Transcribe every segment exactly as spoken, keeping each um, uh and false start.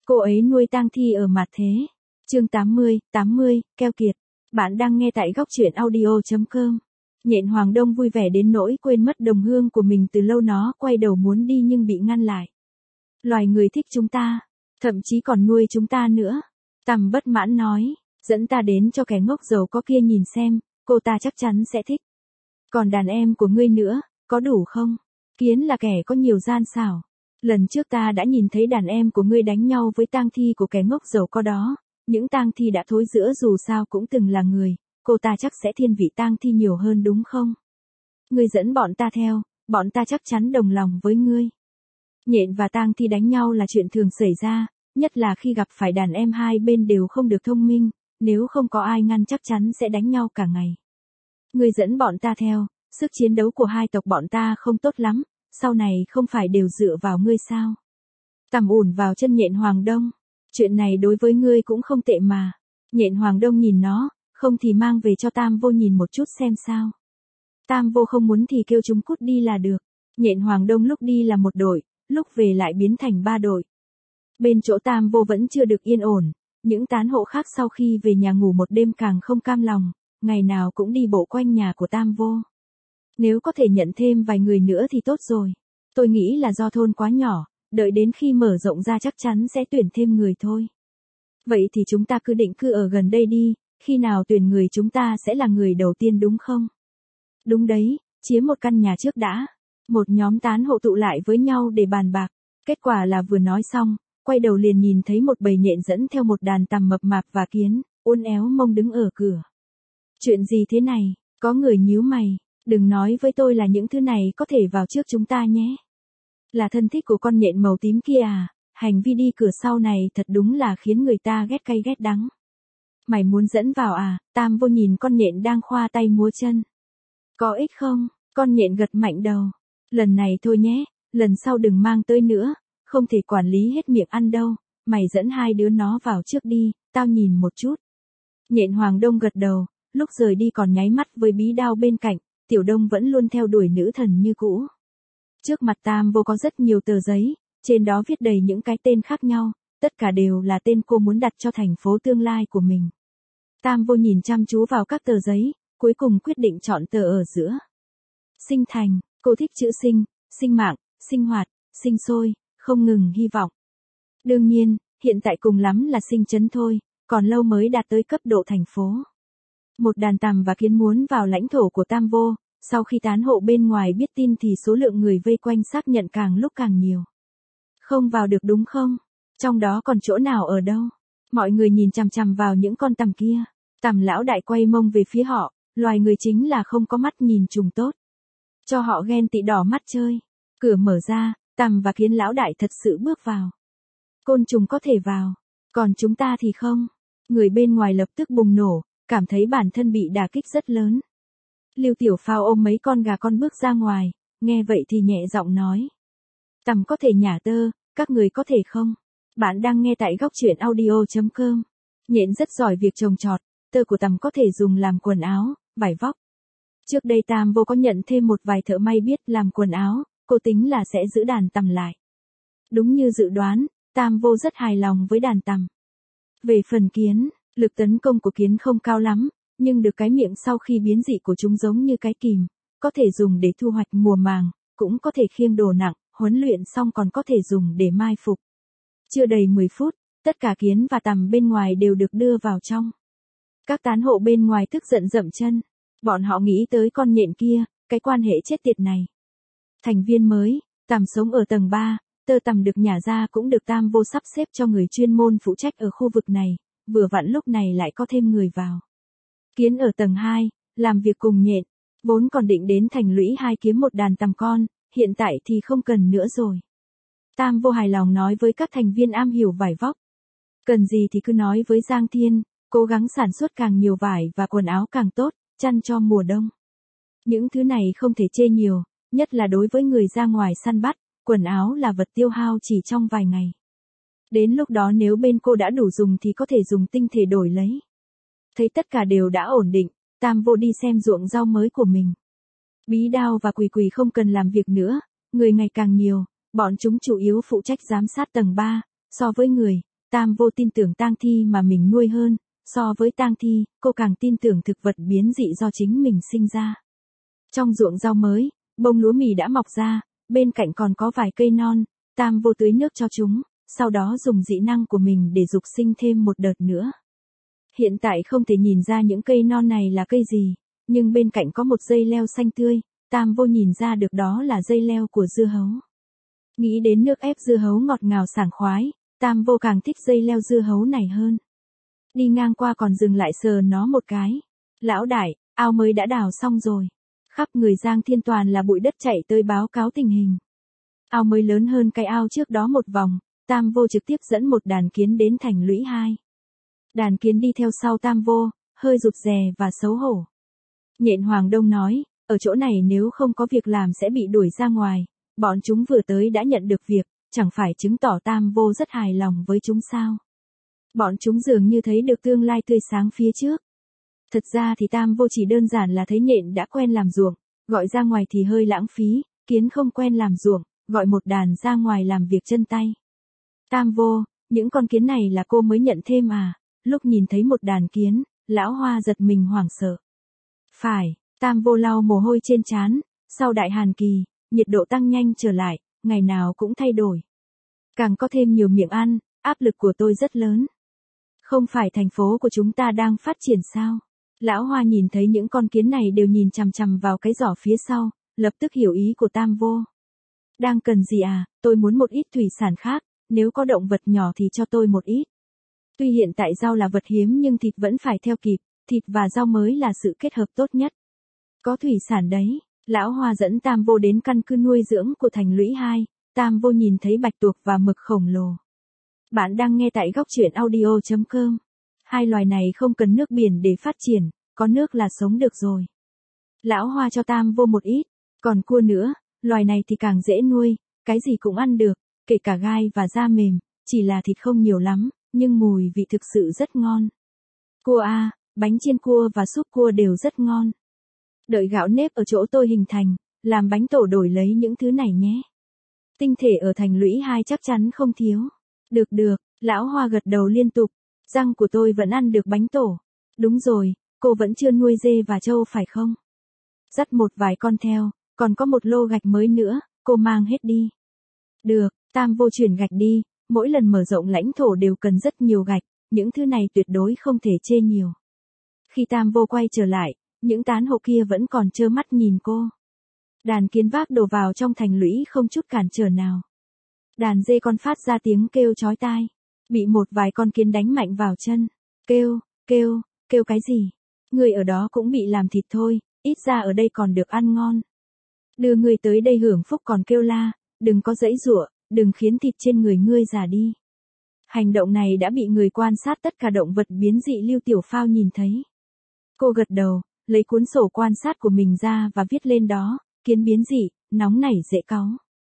Cô ấy nuôi tang thi ở mặt thế. Chương tám mươi, tám mươi, keo kiệt. Bạn đang nghe tại góc truyện audio chấm com. Nhện Hoàng Đông vui vẻ đến nỗi quên mất đồng hương của mình từ lâu, nó quay đầu muốn đi nhưng bị ngăn lại. Loài người thích chúng ta, thậm chí còn nuôi chúng ta nữa. Tằm bất mãn nói, dẫn ta đến cho kẻ ngốc giàu có kia nhìn xem, cô ta chắc chắn sẽ thích. Còn đàn em của ngươi nữa, có đủ không? Kiến là kẻ có nhiều gian xảo. Lần trước ta đã nhìn thấy đàn em của ngươi đánh nhau với tang thi của kẻ ngốc giàu có đó. Những tang thi đã thối rữa dù sao cũng từng là người, cô ta chắc sẽ thiên vị tang thi nhiều hơn đúng không? Ngươi dẫn bọn ta theo, bọn ta chắc chắn đồng lòng với ngươi. Nhện và tang thi đánh nhau là chuyện thường xảy ra, nhất là khi gặp phải đàn em hai bên đều không được thông minh, nếu không có ai ngăn chắc chắn sẽ đánh nhau cả ngày. Ngươi dẫn bọn ta theo, sức chiến đấu của hai tộc bọn ta không tốt lắm, sau này không phải đều dựa vào ngươi sao? Tằm ủn vào chân Nhện Hoàng Đông. Chuyện này đối với ngươi cũng không tệ mà. Nhện Hoàng Đông nhìn nó, không thì mang về cho Tam Vô nhìn một chút xem sao. Tam Vô không muốn thì kêu chúng cút đi là được. Nhện Hoàng Đông lúc đi là một đội, lúc về lại biến thành ba đội. Bên chỗ Tam Vô vẫn chưa được yên ổn, những tán hộ khác sau khi về nhà ngủ một đêm càng không cam lòng, ngày nào cũng đi bộ quanh nhà của Tam Vô. Nếu có thể nhận thêm vài người nữa thì tốt rồi. Tôi nghĩ là do thôn quá nhỏ, đợi đến khi mở rộng ra chắc chắn sẽ tuyển thêm người thôi. Vậy thì chúng ta cứ định cư ở gần đây đi, khi nào tuyển người chúng ta sẽ là người đầu tiên đúng không? Đúng đấy, chiếm một căn nhà trước đã. Một nhóm tán hộ tụ lại với nhau để bàn bạc. Kết quả là vừa nói xong, quay đầu liền nhìn thấy một bầy nhện dẫn theo một đàn tằm mập mạp và kiến, uốn éo mông đứng ở cửa. Chuyện gì thế này? Có người nhíu mày. Đừng nói với tôi là những thứ này có thể vào trước chúng ta nhé. Là thân thích của con nhện màu tím kia à, hành vi đi cửa sau này thật đúng là khiến người ta ghét cay ghét đắng. Mày muốn dẫn vào à? Tam Vô nhìn con nhện đang khoa tay múa chân. Có ích không? Con nhện gật mạnh đầu. Lần này thôi nhé, lần sau đừng mang tới nữa, không thể quản lý hết miệng ăn đâu, mày dẫn hai đứa nó vào trước đi, tao nhìn một chút. Nhện Hoàng Đông gật đầu, lúc rời đi còn nháy mắt với bí đao bên cạnh. Tiểu Đông vẫn luôn theo đuổi nữ thần như cũ. Trước mặt Tam Vô có rất nhiều tờ giấy, trên đó viết đầy những cái tên khác nhau, tất cả đều là tên cô muốn đặt cho thành phố tương lai của mình. Tam Vô nhìn chăm chú vào các tờ giấy, cuối cùng quyết định chọn tờ ở giữa. Sinh thành, cô thích chữ sinh, sinh mạng, sinh hoạt, sinh sôi, không ngừng hy vọng. Đương nhiên, hiện tại cùng lắm là sinh chấn thôi, còn lâu mới đạt tới cấp độ thành phố. Một đàn tằm và kiến muốn vào lãnh thổ của Tam Vô, sau khi tán hộ bên ngoài biết tin thì số lượng người vây quanh xác nhận càng lúc càng nhiều. Không vào được đúng không? Trong đó còn chỗ nào ở đâu? Mọi người nhìn chằm chằm vào những con tằm kia. Tằm lão đại quay mông về phía họ, loài người chính là không có mắt nhìn trùng tốt. Cho họ ghen tị đỏ mắt chơi. Cửa mở ra, tằm và kiến lão đại thật sự bước vào. Côn trùng có thể vào, còn chúng ta thì không. Người bên ngoài lập tức bùng nổ, cảm thấy bản thân bị đả kích rất lớn. Lưu Tiểu Phao ôm mấy con gà con bước ra ngoài, nghe vậy thì nhẹ giọng nói. Tằm có thể nhả tơ, các người có thể không? Bạn đang nghe tại góc truyện audio chấm com. Nhện rất giỏi việc trồng trọt, tơ của tằm có thể dùng làm quần áo, vải vóc. Trước đây Tam Vô có nhận thêm một vài thợ may biết làm quần áo, cô tính là sẽ giữ đàn tằm lại. Đúng như dự đoán, Tam Vô rất hài lòng với đàn tằm. Về phần kiến, lực tấn công của kiến không cao lắm, nhưng được cái miệng sau khi biến dị của chúng giống như cái kìm, có thể dùng để thu hoạch mùa màng, cũng có thể khiêng đồ nặng, huấn luyện xong còn có thể dùng để mai phục. Chưa đầy mười phút, tất cả kiến và tằm bên ngoài đều được đưa vào trong. Các tán hộ bên ngoài tức giận dậm chân, bọn họ nghĩ tới con nhện kia, cái quan hệ chết tiệt này. Thành viên mới, tằm sống ở tầng ba, tơ tằm được nhả ra cũng được Tam Vô sắp xếp cho người chuyên môn phụ trách ở khu vực này, vừa vặn lúc này lại có thêm người vào. Kiến ở tầng hai, làm việc cùng nhện, vốn còn định đến thành lũy hai kiếm một đàn tằm con, hiện tại thì không cần nữa rồi. Tam Vô hài lòng nói với các thành viên am hiểu vải vóc. Cần gì thì cứ nói với Giang Thiên, cố gắng sản xuất càng nhiều vải và quần áo càng tốt, chăn cho mùa đông. Những thứ này không thể chê nhiều, nhất là đối với người ra ngoài săn bắt, quần áo là vật tiêu hao chỉ trong vài ngày. Đến lúc đó nếu bên cô đã đủ dùng thì có thể dùng tinh thể đổi lấy. Thấy tất cả đều đã ổn định, Tam Vô đi xem ruộng rau mới của mình. Bí đao và quỳ quỳ không cần làm việc nữa, người ngày càng nhiều, bọn chúng chủ yếu phụ trách giám sát tầng ba, so với người, Tam Vô tin tưởng tang thi mà mình nuôi hơn, so với tang thi, cô càng tin tưởng thực vật biến dị do chính mình sinh ra. Trong ruộng rau mới, bông lúa mì đã mọc ra, bên cạnh còn có vài cây non, Tam Vô tưới nước cho chúng, sau đó dùng dị năng của mình để dục sinh thêm một đợt nữa. Hiện tại không thể nhìn ra những cây non này là cây gì, nhưng bên cạnh có một dây leo xanh tươi, Tam Vô nhìn ra được đó là dây leo của dưa hấu. Nghĩ đến nước ép dưa hấu ngọt ngào sảng khoái, Tam Vô càng thích dây leo dưa hấu này hơn. Đi ngang qua còn dừng lại sờ nó một cái. Lão đại, ao mới đã đào xong rồi. Khắp người Giang Thiên toàn là bụi đất chạy tới báo cáo tình hình. Ao mới lớn hơn cái ao trước đó một vòng, Tam Vô trực tiếp dẫn một đàn kiến đến thành lũy hai. Đàn kiến đi theo sau Tam Vô, hơi rụt rè và xấu hổ. Nhện Hoàng Đông nói, ở chỗ này nếu không có việc làm sẽ bị đuổi ra ngoài, bọn chúng vừa tới đã nhận được việc, chẳng phải chứng tỏ Tam Vô rất hài lòng với chúng sao. Bọn chúng dường như thấy được tương lai tươi sáng phía trước. Thật ra thì Tam Vô chỉ đơn giản là thấy nhện đã quen làm ruộng, gọi ra ngoài thì hơi lãng phí, kiến không quen làm ruộng, gọi một đàn ra ngoài làm việc chân tay. Tam Vô, những con kiến này là cô mới nhận thêm à? Lúc nhìn thấy một đàn kiến, lão Hoa giật mình hoảng sợ. Phải, Tam Vô lau mồ hôi trên trán, sau đại hàn kỳ, nhiệt độ tăng nhanh trở lại, ngày nào cũng thay đổi. Càng có thêm nhiều miệng ăn, áp lực của tôi rất lớn. Không phải thành phố của chúng ta đang phát triển sao? Lão Hoa nhìn thấy những con kiến này đều nhìn chằm chằm vào cái giỏ phía sau, lập tức hiểu ý của Tam Vô. Đang cần gì à, tôi muốn một ít thủy sản khác, nếu có động vật nhỏ thì cho tôi một ít. Tuy hiện tại rau là vật hiếm nhưng thịt vẫn phải theo kịp, thịt và rau mới là sự kết hợp tốt nhất. Có thủy sản đấy, Lão Hoa dẫn Tam Vô đến căn cứ nuôi dưỡng của thành lũy hai, Tam Vô nhìn thấy bạch tuộc và mực khổng lồ. Bạn đang nghe tại góc truyện audio chấm com. Hai loài này không cần nước biển để phát triển, có nước là sống được rồi. Lão Hoa cho Tam Vô một ít, còn cua nữa, loài này thì càng dễ nuôi, cái gì cũng ăn được, kể cả gai và da mềm, chỉ là thịt không nhiều lắm, nhưng mùi vị thực sự rất ngon. Cua a, bánh chiên cua và súp cua đều rất ngon. Đợi gạo nếp ở chỗ tôi hình thành, làm bánh tổ đổi lấy những thứ này nhé. Tinh thể ở thành lũy hai chắc chắn không thiếu. Được được, Lão Hoa gật đầu liên tục. Răng của tôi vẫn ăn được bánh tổ. Đúng rồi, cô vẫn chưa nuôi dê và trâu phải không? Dắt một vài con theo, còn có một lô gạch mới nữa, cô mang hết đi. Được, Tam Vô chuyển gạch đi, mỗi lần mở rộng lãnh thổ đều cần rất nhiều gạch, những thứ này tuyệt đối không thể chê nhiều. Khi Tam Vô quay trở lại, những tán hộ kia vẫn còn trơ mắt nhìn cô. Đàn kiến vác đồ vào trong thành lũy không chút cản trở nào. Đàn dê con phát ra tiếng kêu chói tai, bị một vài con kiến đánh mạnh vào chân. Kêu, kêu, kêu cái gì? Người ở đó cũng bị làm thịt thôi, ít ra ở đây còn được ăn ngon. Đưa người tới đây hưởng phúc còn kêu la, đừng có giãy giụa, đừng khiến thịt trên người ngươi già đi. Hành động này đã bị người quan sát tất cả động vật biến dị Lưu Tiểu Phao nhìn thấy. Cô gật đầu, lấy cuốn sổ quan sát của mình ra và viết lên đó, kiến biến dị, nóng nảy dễ cáu.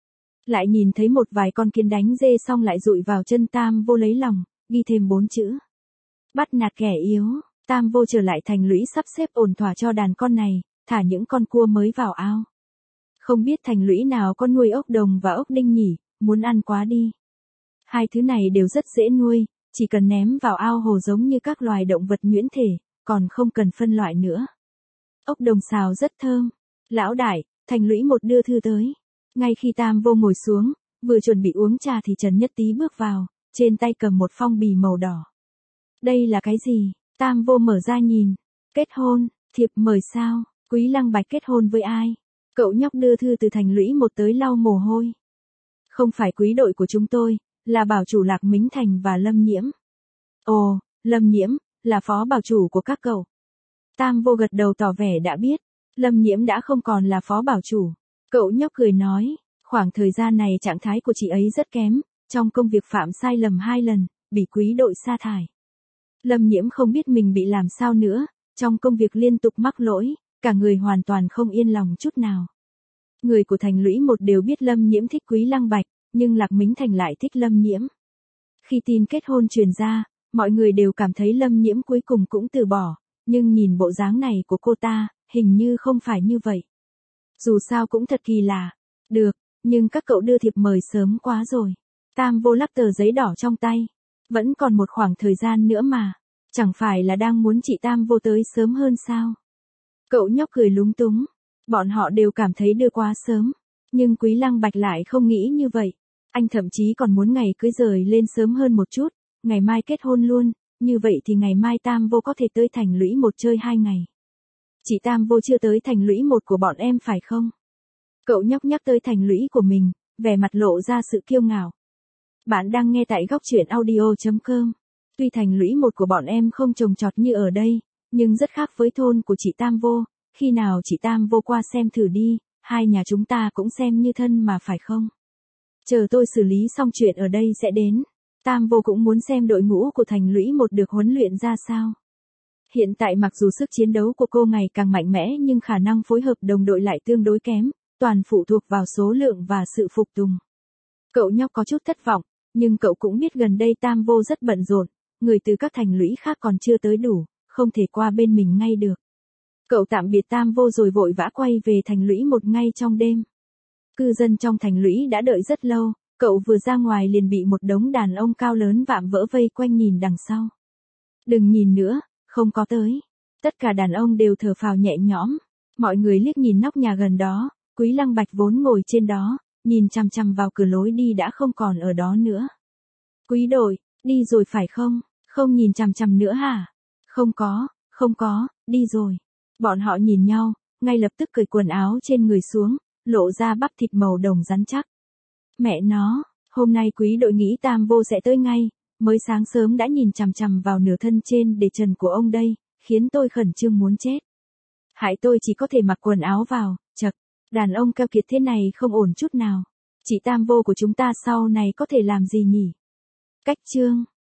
Lại nhìn thấy một vài con kiến đánh dê xong lại dụi vào chân Tam Vô lấy lòng, ghi thêm bốn chữ. Bắt nạt kẻ yếu, Tam Vô trở lại thành lũy sắp xếp ổn thỏa cho đàn con này, thả những con cua mới vào ao. Không biết thành lũy nào có nuôi ốc đồng và ốc đinh nhỉ, muốn ăn quá đi. Hai thứ này đều rất dễ nuôi, chỉ cần ném vào ao hồ giống như các loài động vật nhuyễn thể, còn không cần phân loại nữa. Ốc đồng xào rất thơm. Lão đại, thành lũy một đưa thư tới. Ngay khi Tam Vô ngồi xuống, vừa chuẩn bị uống trà thì Trần Nhất Tý bước vào, trên tay cầm một phong bì màu đỏ. Đây là cái gì? Tam Vô mở ra nhìn. Kết hôn, thiệp mời sao? Quý Lăng Bạch kết hôn với ai? Cậu nhóc đưa thư từ thành lũy một tới lau mồ hôi. Không phải quý đội của chúng tôi, là bảo chủ Lạc Mính Thành và Lâm Nhiễm. Ồ, Lâm Nhiễm, là phó bảo chủ của các cậu. Tam Vô gật đầu tỏ vẻ đã biết. Lâm Nhiễm đã không còn là phó bảo chủ. Cậu nhóc cười nói, khoảng thời gian này trạng thái của chị ấy rất kém, trong công việc phạm sai lầm hai lần, bị quý đội sa thải. Lâm Nhiễm không biết mình bị làm sao nữa, trong công việc liên tục mắc lỗi, cả người hoàn toàn không yên lòng chút nào. Người của thành lũy một đều biết Lâm Nhiễm thích Quý Lăng Bạch, nhưng Lạc Mính Thành lại thích Lâm Nhiễm. Khi tin kết hôn truyền ra, mọi người đều cảm thấy Lâm Nhiễm cuối cùng cũng từ bỏ, nhưng nhìn bộ dáng này của cô ta, hình như không phải như vậy. Dù sao cũng thật kỳ lạ. Được, nhưng các cậu đưa thiệp mời sớm quá rồi. Tam Vô lắc tờ giấy đỏ trong tay. Vẫn còn một khoảng thời gian nữa mà. Chẳng phải là đang muốn chị Tam vô tới sớm hơn sao? Cậu nhóc cười lúng túng. Bọn họ đều cảm thấy đưa quá sớm. Nhưng Quý Lăng Bạch lại không nghĩ như vậy. Anh thậm chí còn muốn ngày cưới rời lên sớm hơn một chút. Ngày mai kết hôn luôn. Như vậy thì ngày mai Tam vô có thể tới thành lũy một chơi hai ngày. Chị Tam vô chưa tới thành lũy một của bọn em phải không? Cậu nhóc nhắc tới thành lũy của mình, vẻ mặt lộ ra sự kiêu ngạo. Bạn đang nghe tại góc truyện audio chấm com. Tuy thành lũy một của bọn em không trồng trọt như ở đây, nhưng rất khác với thôn của chị Tam vô. Khi nào chị Tam vô qua xem thử đi, hai nhà chúng ta cũng xem như thân mà phải không? Chờ tôi xử lý xong chuyện ở đây sẽ đến. Tam vô cũng muốn xem đội ngũ của thành lũy một được huấn luyện ra sao. Hiện tại mặc dù sức chiến đấu của cô ngày càng mạnh mẽ nhưng khả năng phối hợp đồng đội lại tương đối kém, toàn phụ thuộc vào số lượng và sự phục tùng. Cậu nhóc có chút thất vọng, nhưng cậu cũng biết gần đây Tam vô rất bận rộn, người từ các thành lũy khác còn chưa tới đủ, không thể qua bên mình ngay được. Cậu tạm biệt Tam vô rồi vội vã quay về thành lũy một ngay trong đêm. Cư dân trong thành lũy đã đợi rất lâu, cậu vừa ra ngoài liền bị một đống đàn ông cao lớn vạm vỡ vây quanh nhìn đằng sau. Đừng nhìn nữa, không có tới. Tất cả đàn ông đều thở phào nhẹ nhõm. Mọi người liếc nhìn nóc nhà gần đó, Quý Lăng Bạch vốn ngồi trên đó, nhìn chằm chằm vào cửa lối đi đã không còn ở đó nữa. Quý đội, đi rồi phải không? Không nhìn chằm chằm nữa hả? Không có, không có, đi rồi. Bọn họ nhìn nhau, ngay lập tức cởi quần áo trên người xuống, lộ ra bắp thịt màu đồng rắn chắc. Mẹ nó, hôm nay Quý đội nghĩ Tam vô sẽ tới ngay, mới sáng sớm đã nhìn chằm chằm vào nửa thân trên để trần của ông đây, khiến tôi khẩn trương muốn chết. Hại tôi chỉ có thể mặc quần áo vào, chật, đàn ông keo kiệt thế này không ổn chút nào. Chị Tam vô của chúng ta sau này có thể làm gì nhỉ? Cách chương